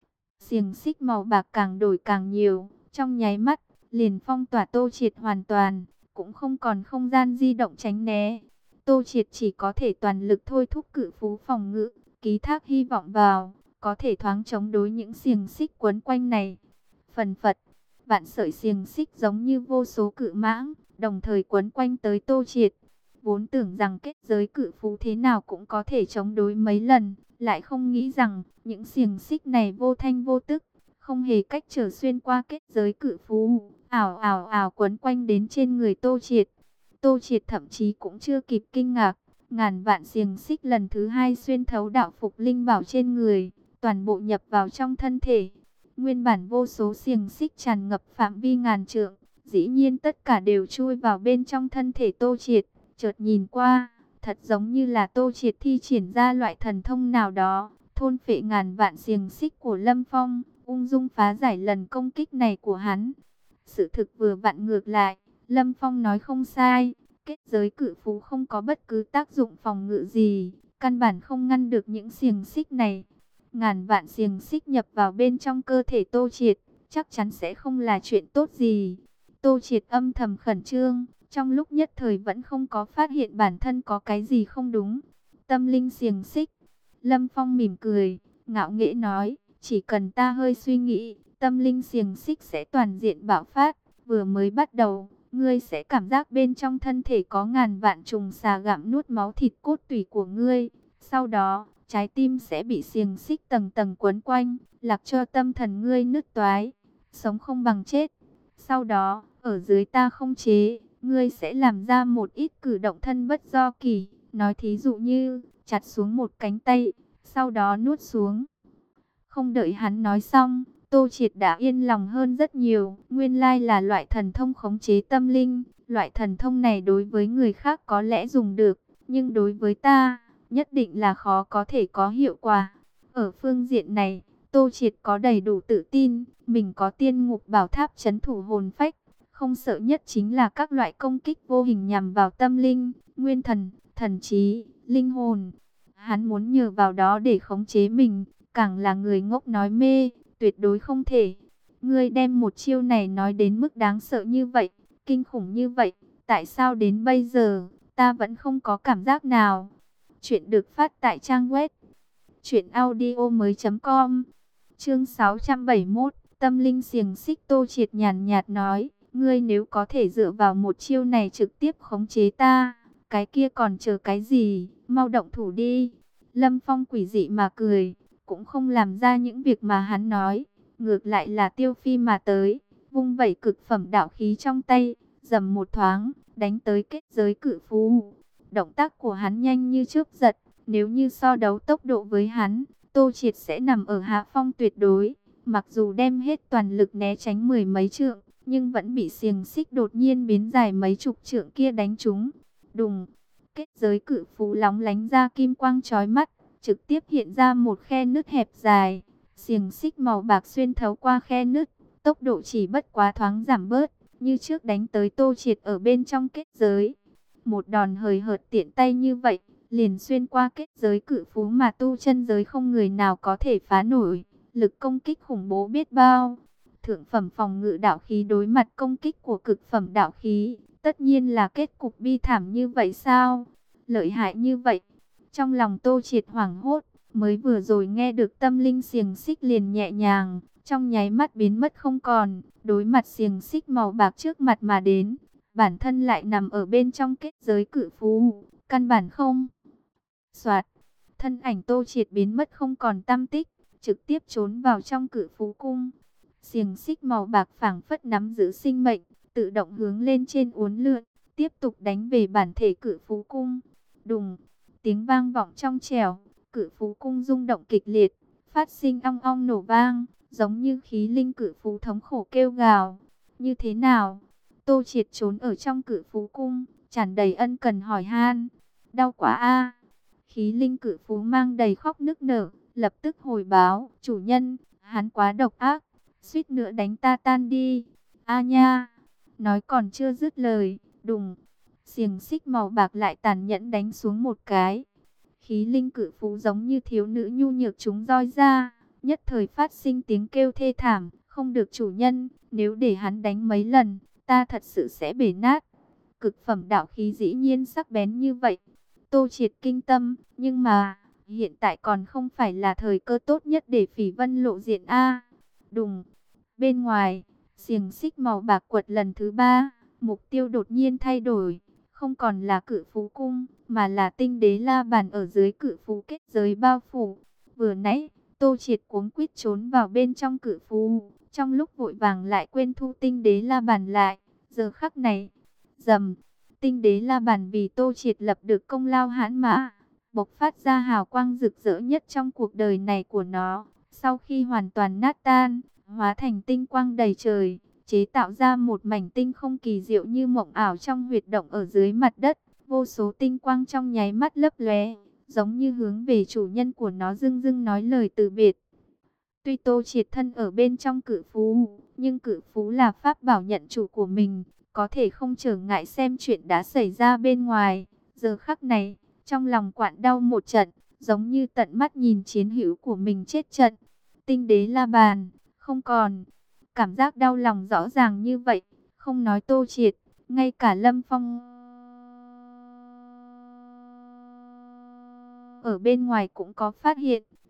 A: Xiềng xích màu bạc càng đổi càng nhiều, trong nháy mắt, liền phong tỏa Tô Triệt hoàn toàn, cũng không còn không gian di động tránh né. Tô Triệt chỉ có thể toàn lực thôi thúc cự phú phòng ngự, ký thác hy vọng vào, có thể thoáng chống đối những xiềng xích quấn quanh này. Phần phật, vạn sợi xiềng xích giống như vô số cự mãng, đồng thời quấn quanh tới Tô Triệt. Vốn tưởng rằng kết giới cự phú thế nào cũng có thể chống đối mấy lần, lại không nghĩ rằng những xiềng xích này vô thanh vô tức, không hề cách trở xuyên qua kết giới cự phú, ảo ảo ảo quấn quanh đến trên người Tô Triệt. Tô Triệt thậm chí cũng chưa kịp kinh ngạc, ngàn vạn xiềng xích lần thứ hai xuyên thấu đạo phục linh bảo trên người, toàn bộ nhập vào trong thân thể. Nguyên bản vô số xiềng xích tràn ngập phạm vi ngàn trượng, dĩ nhiên tất cả đều chui vào bên trong thân thể Tô Triệt. Chợt nhìn qua, thật giống như là Tô Triệt thi triển ra loại thần thông nào đó, thôn phệ ngàn vạn xiềng xích của Lâm Phong, ung dung phá giải lần công kích này của hắn. Sự thực vừa vặn ngược lại, Lâm Phong nói không sai, kết giới cự phú không có bất cứ tác dụng phòng ngự gì, căn bản không ngăn được những xiềng xích này. Ngàn vạn xiềng xích nhập vào bên trong cơ thể Tô Triệt, chắc chắn sẽ không là chuyện tốt gì. Tô Triệt âm thầm khẩn trương, trong lúc nhất thời vẫn không có phát hiện bản thân có cái gì không đúng. Tâm linh xiềng xích, Lâm Phong mỉm cười, ngạo nghễ nói, Chỉ cần ta hơi suy nghĩ, tâm linh xiềng xích sẽ toàn diện bạo phát. Vừa mới bắt đầu, ngươi sẽ cảm giác bên trong thân thể có ngàn vạn trùng xà gặm nuốt máu thịt cốt tủy của ngươi. Sau đó, trái tim sẽ bị xiềng xích tầng tầng quấn quanh, lạc cho tâm thần ngươi nứt toái, sống không bằng chết. Sau đó, ở dưới ta không chế, ngươi sẽ làm ra một ít cử động thân bất do kỳ. Nói thí dụ như, chặt xuống một cánh tay, sau đó nuốt xuống. Không đợi hắn nói xong, Tô Triệt đã yên lòng hơn rất nhiều. Nguyên lai là loại thần thông khống chế tâm linh. Loại thần thông này đối với người khác có lẽ dùng được, nhưng đối với ta, nhất định là khó có thể có hiệu quả. Ở phương diện này, Tô Triệt có đầy đủ tự tin, mình có tiên ngục bảo tháp trấn thủ hồn phách. Không sợ nhất chính là các loại công kích vô hình nhằm vào tâm linh, nguyên thần, thần trí, linh hồn. Hắn muốn nhờ vào đó để khống chế mình, càng là người ngốc nói mê, tuyệt đối không thể. Ngươi đem một chiêu này nói đến mức đáng sợ như vậy, kinh khủng như vậy, tại sao đến bây giờ, ta vẫn không có cảm giác nào? Chuyện được phát tại trang web truyện audio mới com. Chương sáu trăm bảy mươi mốt, tâm linh xiềng xích. Tô Triệt nhàn nhạt nói, ngươi nếu có thể dựa vào một chiêu này trực tiếp khống chế ta, cái kia còn chờ cái gì, mau động thủ đi. Lâm Phong quỷ dị mà cười, cũng không làm ra những việc mà hắn nói, ngược lại là Tiêu Phi mà tới, vung vẩy cực phẩm đạo khí trong tay, dầm một thoáng, đánh tới kết giới cự phú. Động tác của hắn nhanh như chớp giật, nếu như so đấu tốc độ với hắn, Tô Triệt sẽ nằm ở hạ phong tuyệt đối. Mặc dù đem hết toàn lực né tránh mười mấy trượng, nhưng vẫn bị xiềng xích đột nhiên biến dài mấy chục trượng kia đánh trúng. Đùng, kết giới cự phú lóng lánh ra kim quang chói mắt, trực tiếp hiện ra một khe nứt hẹp dài. Xiềng xích màu bạc xuyên thấu qua khe nứt, tốc độ chỉ bất quá thoáng giảm bớt, như trước đánh tới Tô Triệt ở bên trong kết giới. Một đòn hời hợt tiện tay như vậy, liền xuyên qua kết giới cự phú mà tu chân giới không người nào có thể phá nổi. Lực công kích khủng bố biết bao. Thượng phẩm phòng ngự đạo khí đối mặt công kích của cực phẩm đạo khí, tất nhiên là kết cục bi thảm như vậy sao? Lợi hại như vậy. Trong lòng Tô Triệt hoảng hốt, mới vừa rồi nghe được tâm linh xiềng xích liền nhẹ nhàng, trong nháy mắt biến mất không còn. Đối mặt xiềng xích màu bạc trước mặt mà đến, bản thân lại nằm ở bên trong kết giới cự phú, căn bản không. Soạt, thân ảnh Tô Triệt biến mất không còn tăm tích, trực tiếp trốn vào trong cự phú cung. Xiềng xích màu bạc phảng phất nắm giữ sinh mệnh, tự động hướng lên trên uốn lượn, tiếp tục đánh về bản thể cự phú cung. Đùng, tiếng vang vọng trong trẻo, cự phú cung rung động kịch liệt, phát sinh ong ong nổ vang, giống như khí linh cự phú thống khổ kêu gào. Như thế nào? Tô Triệt trốn ở trong cự phú cung, tràn đầy ân cần hỏi han. Đau quá a. Khí linh cự phú mang đầy khóc nức nở, lập tức hồi báo, chủ nhân, hắn quá độc ác, suýt nữa đánh ta tan đi. A nha. Nói còn chưa dứt lời, đùng, xiềng xích màu bạc lại tàn nhẫn đánh xuống một cái. Khí linh cự phú giống như thiếu nữ nhu nhược chúng roi ra, nhất thời phát sinh tiếng kêu thê thảm. Không được chủ nhân, nếu để hắn đánh mấy lần, ta thật sự sẽ bể nát. Cực phẩm đạo khí dĩ nhiên sắc bén như vậy. Tô Triệt kinh tâm, nhưng mà hiện tại còn không phải là thời cơ tốt nhất để Phỉ Vân lộ diện a. Đùng, bên ngoài, xiềng xích màu bạc quật lần thứ ba, mục tiêu đột nhiên thay đổi, không còn là cự phú cung, mà là tinh đế la bàn ở dưới cự phú kết giới bao phủ. Vừa nãy, Tô Triệt cuống quýt trốn vào bên trong cự phú, trong lúc vội vàng lại quên thu tinh đế la bàn lại. Giờ khắc này, rầm, tinh đế la bàn vì Tô Triệt lập được công lao hãn mã, bộc phát ra hào quang rực rỡ nhất trong cuộc đời này của nó. Sau khi hoàn toàn nát tan, hóa thành tinh quang đầy trời, chế tạo ra một mảnh tinh không kỳ diệu như mộng ảo trong huyệt động ở dưới mặt đất. Vô số tinh quang trong nháy mắt lấp lóe, giống như hướng về chủ nhân của nó dưng dưng nói lời từ biệt. Tuy Tô Triệt thân ở bên trong cự phú, nhưng cự phú là pháp bảo nhận chủ của mình, có thể không trở ngại xem chuyện đã xảy ra bên ngoài. Giờ khắc này, trong lòng quặn đau một trận, giống như tận mắt nhìn chiến hữu của mình chết trận. Tinh đế la bàn, không còn. Cảm giác đau lòng rõ ràng như vậy, không nói Tô Triệt, ngay cả Lâm Phong ở bên ngoài cũng có phát hiện.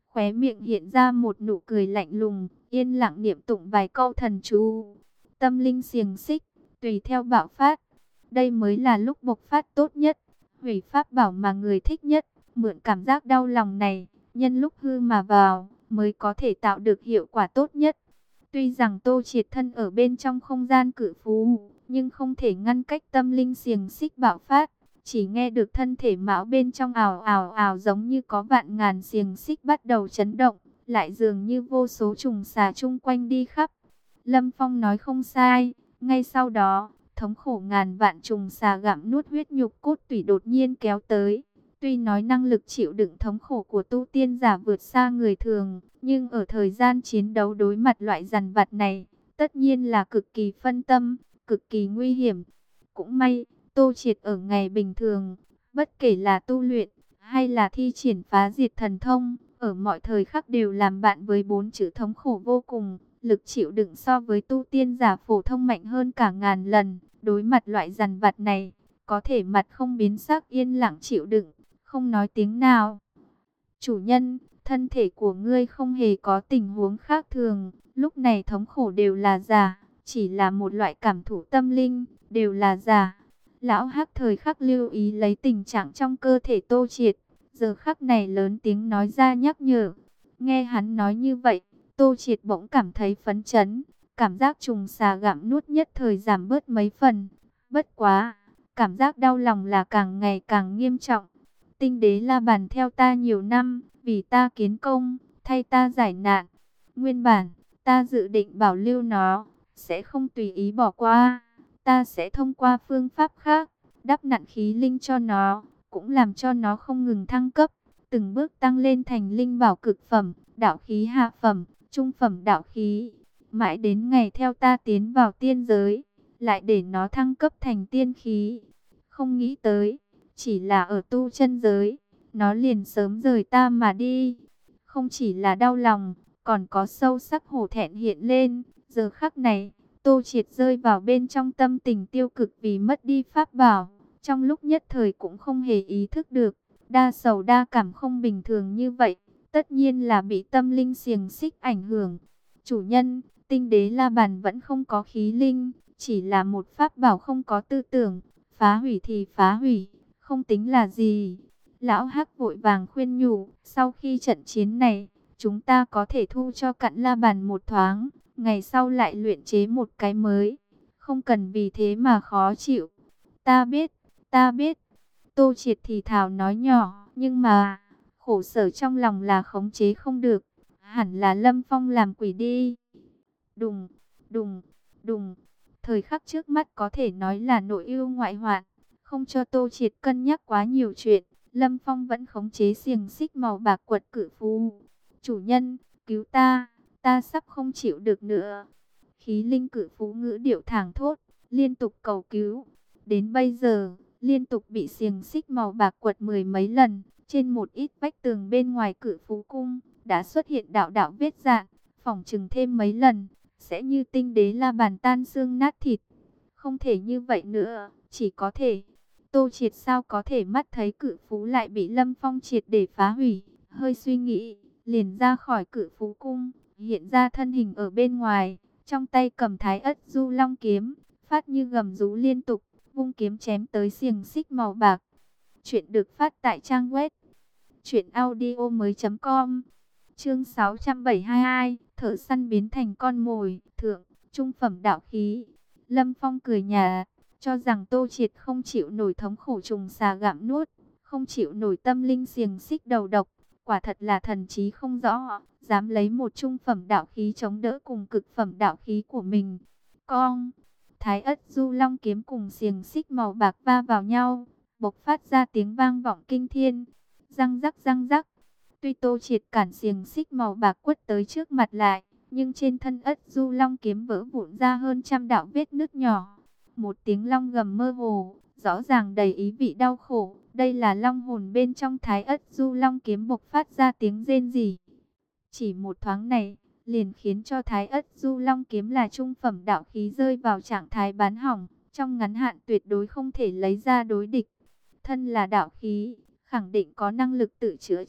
A: khóe miệng hiện ra một nụ cười lạnh lùng, yên lặng niệm tụng vài câu thần chú. Tâm linh xiềng xích, tùy theo bạo phát. Đây mới là lúc bộc phát tốt nhất, hủy pháp bảo mà người thích nhất, mượn cảm giác đau lòng này, nhân lúc hư mà vào, mới có thể tạo được hiệu quả tốt nhất. Tuy rằng Tô Triệt thân ở bên trong không gian cự phú, nhưng không thể ngăn cách tâm linh xiềng xích bạo phát. Chỉ nghe được thân thể mão bên trong ào ào ào giống như có vạn ngàn xiềng xích bắt đầu chấn động, lại dường như vô số trùng xà chung quanh đi khắp. Lâm Phong nói không sai, ngay sau đó, thống khổ ngàn vạn trùng xà gặm nuốt huyết nhục cốt tủy đột nhiên kéo tới. Tuy nói năng lực chịu đựng thống khổ của tu tiên giả vượt xa người thường, nhưng ở thời gian chiến đấu đối mặt loại dằn vặt này, tất nhiên là cực kỳ phân tâm, cực kỳ nguy hiểm. Cũng may, Tô Triệt ở ngày bình thường, bất kể là tu luyện hay là thi triển phá diệt thần thông, ở mọi thời khắc đều làm bạn với bốn chữ thống khổ vô cùng. Lực chịu đựng so với tu tiên giả phổ thông mạnh hơn cả ngàn lần. Đối mặt loại dằn vặt này, có thể mặt không biến sắc yên lặng chịu đựng, không nói tiếng nào. Chủ nhân, thân thể của ngươi không hề có tình huống khác thường, lúc này thống khổ đều là giả, chỉ là một loại cảm thụ tâm linh, đều là giả. Lão Hắc thời khắc lưu ý lấy tình trạng trong cơ thể Tô Triệt, giờ khắc này lớn tiếng nói ra nhắc nhở. Nghe hắn nói như vậy, Tô Triệt bỗng cảm thấy phấn chấn, cảm giác trùng xà gặm nuốt nhất thời giảm bớt mấy phần. Bất quá, cảm giác đau lòng là càng ngày càng nghiêm trọng. Tinh đế la bàn theo ta nhiều năm, vì ta kiến công, thay ta giải nạn. Nguyên bản, ta dự định bảo lưu nó, sẽ không tùy ý bỏ qua. Ta sẽ thông qua phương pháp khác, đắp nặn khí linh cho nó, cũng làm cho nó không ngừng thăng cấp, từng bước tăng lên thành linh bảo cực phẩm, đạo khí hạ phẩm, trung phẩm đạo khí. Mãi đến ngày theo ta tiến vào tiên giới, lại để nó thăng cấp thành tiên khí. Không nghĩ tới, chỉ là ở tu chân giới, nó liền sớm rời ta mà đi. Không chỉ là đau lòng, còn có sâu sắc hổ thẹn hiện lên. Giờ khắc này, Tô Triệt rơi vào bên trong tâm tình tiêu cực vì mất đi pháp bảo. Trong lúc nhất thời cũng không hề ý thức được, đa sầu đa cảm không bình thường như vậy, tất nhiên là bị tâm linh xiềng xích ảnh hưởng. Chủ nhân, tinh đế la bàn vẫn không có khí linh, chỉ là một pháp bảo không có tư tưởng, phá hủy thì phá hủy, không tính là gì. Lão Hắc vội vàng khuyên nhủ, sau khi trận chiến này, chúng ta có thể thu cho cặn la bàn một thoáng, ngày sau lại luyện chế một cái mới, không cần vì thế mà khó chịu. Ta biết, ta biết. Tô Triệt thì thào nói nhỏ, nhưng mà, khổ sở trong lòng là khống chế không được, hẳn là Lâm Phong làm quỷ đi. Đùng, đùng, đùng, thời khắc trước mắt có thể nói là nội ưu ngoại hoạn, không cho Tô Triệt cân nhắc quá nhiều chuyện. Lâm Phong vẫn khống chế xiềng xích màu bạc quật cự phù. Chủ nhân, cứu ta, ta sắp không chịu được nữa. Khí linh cự phú ngữ điệu thảng thốt, liên tục cầu cứu. Đến bây giờ, liên tục bị xiềng xích màu bạc quật mười mấy lần. Trên một ít vách tường bên ngoài cự phú cung, đã xuất hiện đạo đạo vết dạn. Phỏng chừng thêm mấy lần, sẽ như tinh đế la bàn tan xương nát thịt. Không thể như vậy nữa, chỉ có thể... Tô Triệt sao có thể mắt thấy cự phú lại bị Lâm Phong triệt để phá hủy. Hơi suy nghĩ, liền ra khỏi cự phú cung, hiện ra thân hình ở bên ngoài, trong tay cầm thái ất du long kiếm, phát như gầm rú liên tục, vung kiếm chém tới xiềng xích màu bạc. Chuyện được phát tại trang web truyện audio mới chấm com. Chương sáu trăm bảy mươi hai, thợ săn biến thành con mồi, thượng, trung phẩm đạo khí. Lâm Phong cười nhạt, cho rằng Tô Triệt không chịu nổi thống khổ trùng xà gặm nuốt, không chịu nổi tâm linh xiềng xích đầu độc, quả thật là thần trí không rõ, dám lấy một trung phẩm đạo khí chống đỡ cùng cực phẩm đạo khí của mình. Cong, thái ất du long kiếm cùng xiềng xích màu bạc va vào nhau, bộc phát ra tiếng vang vọng kinh thiên, răng rắc răng rắc. Tuy Tô Triệt cản xiềng xích màu bạc quất tới trước mặt lại, nhưng trên thân ất du long kiếm vỡ vụn ra hơn trăm đạo vết nứt nhỏ. Một tiếng long gầm mơ hồ, rõ ràng đầy ý vị đau khổ. Đây là long hồn bên trong thái ất du long kiếm bộc phát ra tiếng rên rỉ. Chỉ một thoáng này, liền khiến cho thái ất du long kiếm là trung phẩm đạo khí rơi vào trạng thái bán hỏng. Trong ngắn hạn tuyệt đối không thể lấy ra đối địch. Thân là đạo khí, khẳng định có năng lực tự chữa trị.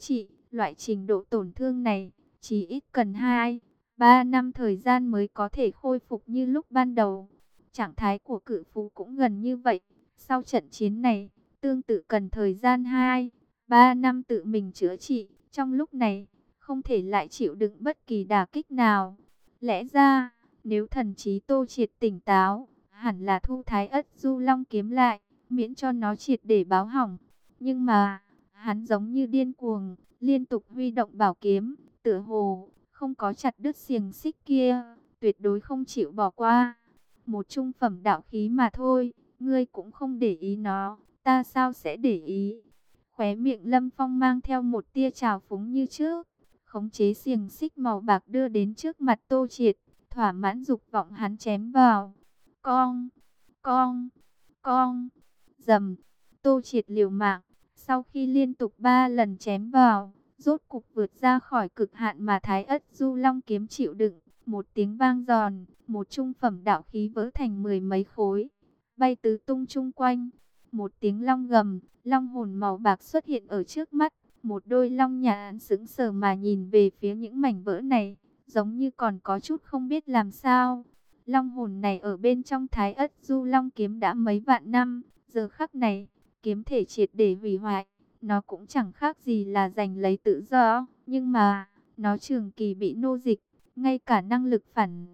A: Loại trình độ tổn thương này, chỉ ít cần hai ba năm thời gian mới có thể khôi phục như lúc ban đầu. Trạng thái của cự phú cũng gần như vậy. Sau trận chiến này, tương tự cần thời gian hai ba năm tự mình chữa trị. Trong lúc này, không thể lại chịu đựng bất kỳ đả kích nào. Lẽ ra, nếu thần trí Tô Triệt tỉnh táo, hẳn là thu Thái Ất Du Long kiếm lại, miễn cho nó triệt để báo hỏng. Nhưng mà, hắn giống như điên cuồng, liên tục huy động bảo kiếm, tựa hồ không có chặt đứt xiềng xích kia, tuyệt đối không chịu bỏ qua. Một trung phẩm đạo khí mà thôi, ngươi cũng không để ý nó, ta sao sẽ để ý? Khóe miệng Lâm Phong mang theo một tia trào phúng như trước, khống chế xiềng xích màu bạc đưa đến trước mặt Tô Triệt, thỏa mãn dục vọng hắn chém vào. Cong, cong, cong, dầm. Tô Triệt liều mạng, sau khi liên tục ba lần chém vào, rốt cục vượt ra khỏi cực hạn mà Thái Ất Du Long kiếm chịu đựng. Một tiếng vang giòn, một trung phẩm đạo khí vỡ thành mười mấy khối, bay tứ tung chung quanh. Một tiếng long gầm, long hồn màu bạc xuất hiện ở trước mắt. Một đôi long nhãn sững sờ mà nhìn về phía những mảnh vỡ này, giống như còn có chút không biết làm sao. Long hồn này ở bên trong Thái Ất Du Long kiếm đã mấy vạn năm, giờ khắc này, kiếm thể triệt để hủy hoại. Nó cũng chẳng khác gì là giành lấy tự do, nhưng mà, nó trường kỳ bị nô dịch, ngay cả năng lực phản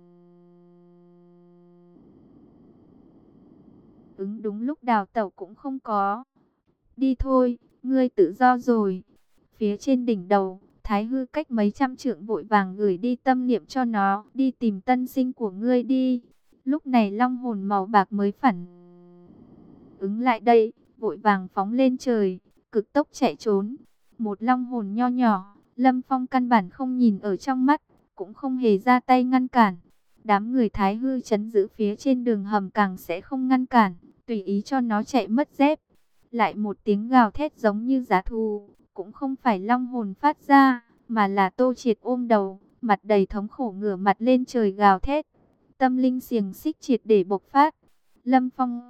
A: ứng đúng lúc đào tẩu cũng không có. Đi thôi, ngươi tự do rồi. Phía trên đỉnh đầu, Thái Hư cách mấy trăm trượng vội vàng gửi đi tâm niệm cho nó, đi tìm tân sinh của ngươi đi. Lúc này long hồn màu bạc mới phản ứng lại đây, vội vàng phóng lên trời, cực tốc chạy trốn. Một long hồn nho nhỏ, Lâm Phong căn bản không nhìn ở trong mắt, cũng không hề ra tay ngăn cản. Đám người Thái Hư trấn giữ phía trên đường hầm càng sẽ không ngăn cản, tùy ý cho nó chạy mất dép. Lại một tiếng gào thét giống như giá thú, cũng không phải long hồn phát ra, mà là Tô Triệt ôm đầu, mặt đầy thống khổ ngửa mặt lên trời gào thét. Tâm linh xiềng xích triệt để bộc phát. Lâm Phong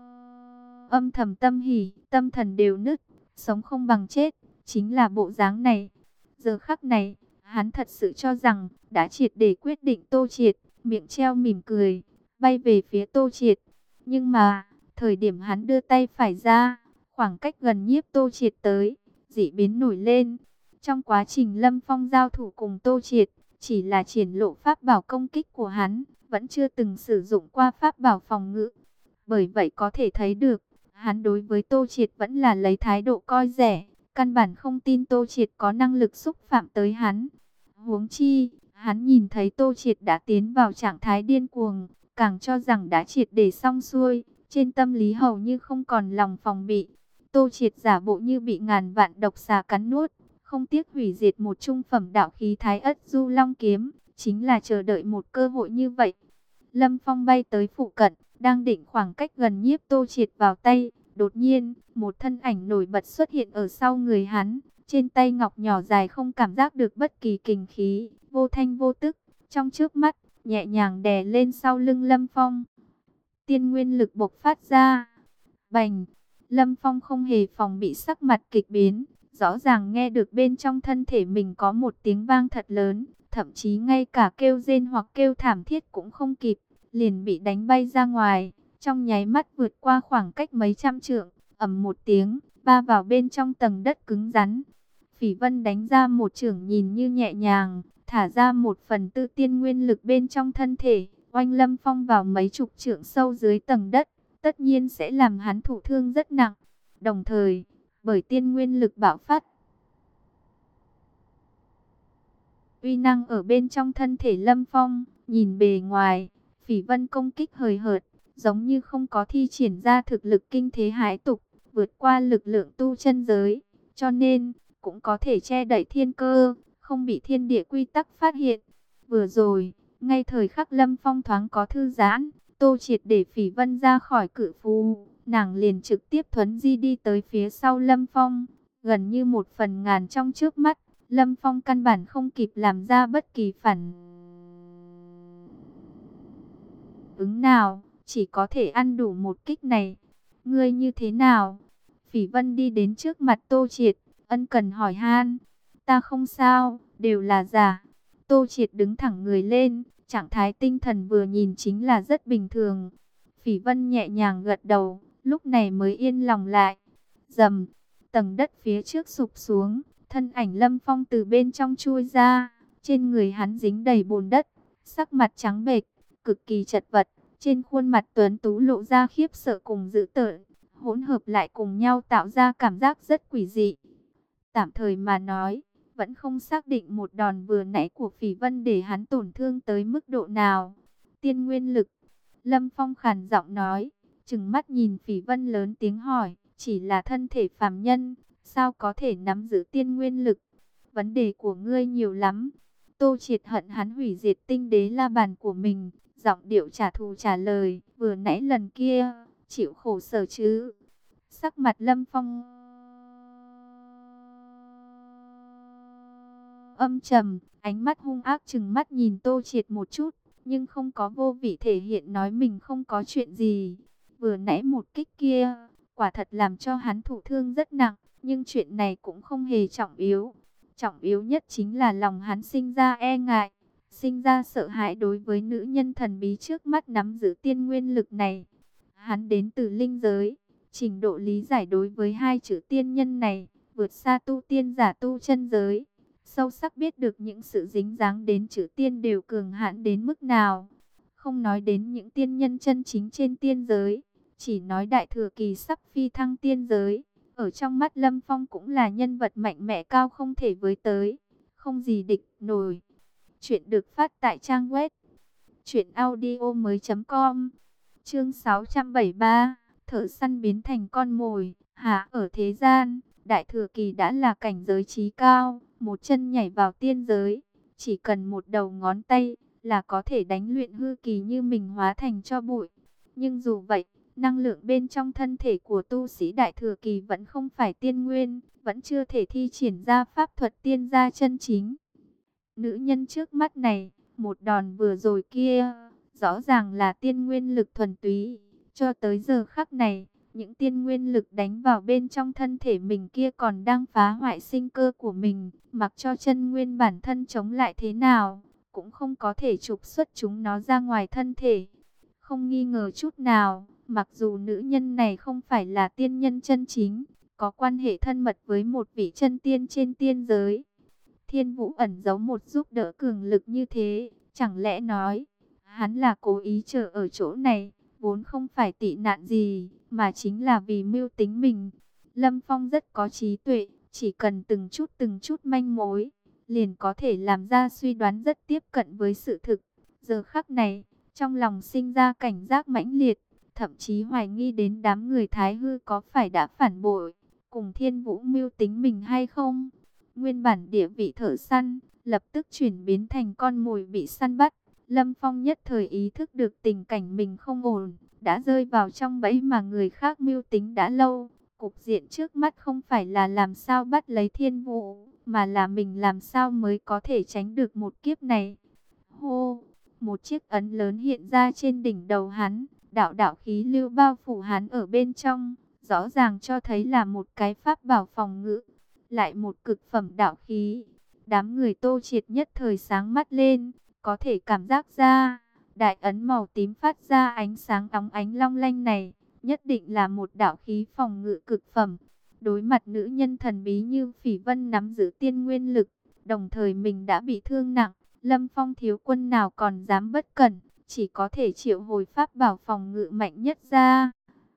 A: âm thầm tâm hỉ, tâm thần đều nứt, sống không bằng chết, chính là bộ dáng này. Giờ khắc này, hắn thật sự cho rằng đã triệt để quyết định Tô Triệt, miệng treo mỉm cười, bay về phía Tô Triệt. Nhưng mà, thời điểm hắn đưa tay phải ra, khoảng cách gần Nhiếp Tô Triệt tới, dị biến nổi lên. Trong quá trình Lâm Phong giao thủ cùng Tô Triệt, chỉ là triển lộ pháp bảo công kích của hắn, vẫn chưa từng sử dụng qua pháp bảo phòng ngự. Bởi vậy có thể thấy được, hắn đối với Tô Triệt vẫn là lấy thái độ coi rẻ, căn bản không tin Tô Triệt có năng lực xúc phạm tới hắn. Huống chi, hắn nhìn thấy Tô Triệt đã tiến vào trạng thái điên cuồng, càng cho rằng đã triệt để xong xuôi, trên tâm lý hầu như không còn lòng phòng bị. Tô Triệt giả bộ như bị ngàn vạn độc xà cắn nuốt, không tiếc hủy diệt một trung phẩm đạo khí Thái Ất Du Long kiếm, chính là chờ đợi một cơ hội như vậy. Lâm Phong bay tới phụ cận, đang định khoảng cách gần Nhiếp Tô Triệt vào tay, đột nhiên, một thân ảnh nổi bật xuất hiện ở sau người hắn, trên tay ngọc nhỏ dài không cảm giác được bất kỳ kình khí, vô thanh vô tức, trong trước mắt, nhẹ nhàng đè lên sau lưng Lâm Phong. Tiên nguyên lực bộc phát ra, bành, Lâm Phong không hề phòng bị, sắc mặt kịch biến, rõ ràng nghe được bên trong thân thể mình có một tiếng vang thật lớn, thậm chí ngay cả kêu rên hoặc kêu thảm thiết cũng không kịp, liền bị đánh bay ra ngoài, trong nháy mắt vượt qua khoảng cách mấy trăm trượng, ầm một tiếng, va vào bên trong tầng đất cứng rắn. Phỉ Vân đánh ra một chưởng nhìn như nhẹ nhàng, thả ra một phần tư tiên nguyên lực bên trong thân thể, oanh Lâm Phong vào mấy chục trượng sâu dưới tầng đất, tất nhiên sẽ làm hắn thụ thương rất nặng. Đồng thời, bởi tiên nguyên lực bạo phát, uy năng ở bên trong thân thể Lâm Phong, nhìn bề ngoài, Phỉ Vân công kích hời hợt, giống như không có thi triển ra thực lực kinh thế hải tục, vượt qua lực lượng tu chân giới, cho nên cũng có thể che đậy thiên cơ, không bị thiên địa quy tắc phát hiện. Vừa rồi, ngay thời khắc Lâm Phong thoáng có thư giãn, Tô Triệt để Phỉ Vân ra khỏi cự phù, nàng liền trực tiếp thuấn di đi tới phía sau Lâm Phong, gần như một phần ngàn trong trước mắt. Lâm Phong căn bản không kịp làm ra bất kỳ phản ứng nào, chỉ có thể ăn đủ một kích này. Ngươi như thế nào? Phỉ Vân đi đến trước mặt Tô Triệt, ân cần hỏi han. Ta không sao, đều là giả. Tô Triệt đứng thẳng người lên, trạng thái tinh thần vừa nhìn chính là rất bình thường. Phỉ Vân nhẹ nhàng gật đầu, lúc này mới yên lòng lại. Rầm, tầng đất phía trước sụp xuống, thân ảnh Lâm Phong từ bên trong chui ra, trên người hắn dính đầy bùn đất, sắc mặt trắng bệch, cực kỳ chật vật, trên khuôn mặt tuấn tú lộ ra khiếp sợ cùng dữ tợn, hỗn hợp lại cùng nhau tạo ra cảm giác rất quỷ dị. Tạm thời mà nói, vẫn không xác định một đòn vừa nãy của Phỉ Vân để hắn tổn thương tới mức độ nào. Tiên nguyên lực, Lâm Phong khàn giọng nói, trừng mắt nhìn Phỉ Vân lớn tiếng hỏi, chỉ là thân thể phàm nhân, sao có thể nắm giữ tiên nguyên lực? Vấn đề của ngươi nhiều lắm. Tô Triệt hận hắn hủy diệt tinh đế la bàn của mình, giọng điệu trả thù trả lời, vừa nãy lần kia, chịu khổ sở chứ. Sắc mặt Lâm Phong âm trầm, ánh mắt hung ác trừng mắt nhìn Tô Triệt một chút, nhưng không có vô vị thể hiện nói mình không có chuyện gì. Vừa nãy một kích kia, quả thật làm cho hắn thụ thương rất nặng, nhưng chuyện này cũng không hề trọng yếu. Trọng yếu nhất chính là lòng hắn sinh ra e ngại, sinh ra sợ hãi đối với nữ nhân thần bí trước mắt nắm giữ tiên nguyên lực này. Hắn đến từ linh giới, trình độ lý giải đối với hai chữ tiên nhân này, vượt xa tu tiên giả tu chân giới. Sâu sắc biết được những sự dính dáng đến chữ tiên đều cường hãn đến mức nào. Không nói đến những tiên nhân chân chính trên tiên giới, chỉ nói đại thừa kỳ sắp phi thăng tiên giới. Ở trong mắt Lâm Phong cũng là nhân vật mạnh mẽ cao không thể với tới, không gì địch nổi. Chuyện được phát tại trang web truyện audio mới chấm com. Chương sáu trăm bảy mươi ba, thợ săn biến thành con mồi. Hạ ở thế gian, đại thừa kỳ đã là cảnh giới trí cao, một chân nhảy vào tiên giới, chỉ cần một đầu ngón tay là có thể đánh luyện hư kỳ như mình hóa thành cho bụi. Nhưng dù vậy, năng lượng bên trong thân thể của tu sĩ đại thừa kỳ vẫn không phải tiên nguyên, vẫn chưa thể thi triển ra pháp thuật tiên gia chân chính. Nữ nhân trước mắt này, một đòn vừa rồi kia, rõ ràng là tiên nguyên lực thuần túy. Cho tới giờ khắc này, những tiên nguyên lực đánh vào bên trong thân thể mình kia còn đang phá hoại sinh cơ của mình. Mặc cho chân nguyên bản thân chống lại thế nào, cũng không có thể trục xuất chúng nó ra ngoài thân thể. Không nghi ngờ chút nào, mặc dù nữ nhân này không phải là tiên nhân chân chính, có quan hệ thân mật với một vị chân tiên trên tiên giới. Thiên Vũ ẩn giấu một giúp đỡ cường lực như thế, chẳng lẽ nói, hắn là cố ý chờ ở chỗ này, vốn không phải tị nạn gì, mà chính là vì mưu tính mình. Lâm Phong rất có trí tuệ, chỉ cần từng chút từng chút manh mối, liền có thể làm ra suy đoán rất tiếp cận với sự thực. Giờ khắc này, trong lòng sinh ra cảnh giác mãnh liệt, thậm chí hoài nghi đến đám người Thái Hư có phải đã phản bội, cùng Thiên Vũ mưu tính mình hay không. Nguyên bản địa vị thợ săn, lập tức chuyển biến thành con mồi bị săn bắt. Lâm Phong nhất thời ý thức được tình cảnh mình không ổn, đã rơi vào trong bẫy mà người khác mưu tính đã lâu. Cục diện trước mắt không phải là làm sao bắt lấy Thiên Vũ, mà là mình làm sao mới có thể tránh được một kiếp này. Hô, một chiếc ấn lớn hiện ra trên đỉnh đầu hắn, đạo đạo khí lưu bao phủ hắn ở bên trong, rõ ràng cho thấy là một cái pháp bảo phòng ngự, lại một cực phẩm đạo khí. Đám người Tô Triệt nhất thời sáng mắt lên, có thể cảm giác ra, đại ấn màu tím phát ra ánh sáng óng ánh long lanh này, nhất định là một đạo khí phòng ngự cực phẩm. Đối mặt nữ nhân thần bí như Phỉ Vân nắm giữ tiên nguyên lực, đồng thời mình đã bị thương nặng, Lâm Phong thiếu quân nào còn dám bất cẩn, chỉ có thể triệu hồi pháp bảo phòng ngự mạnh nhất ra.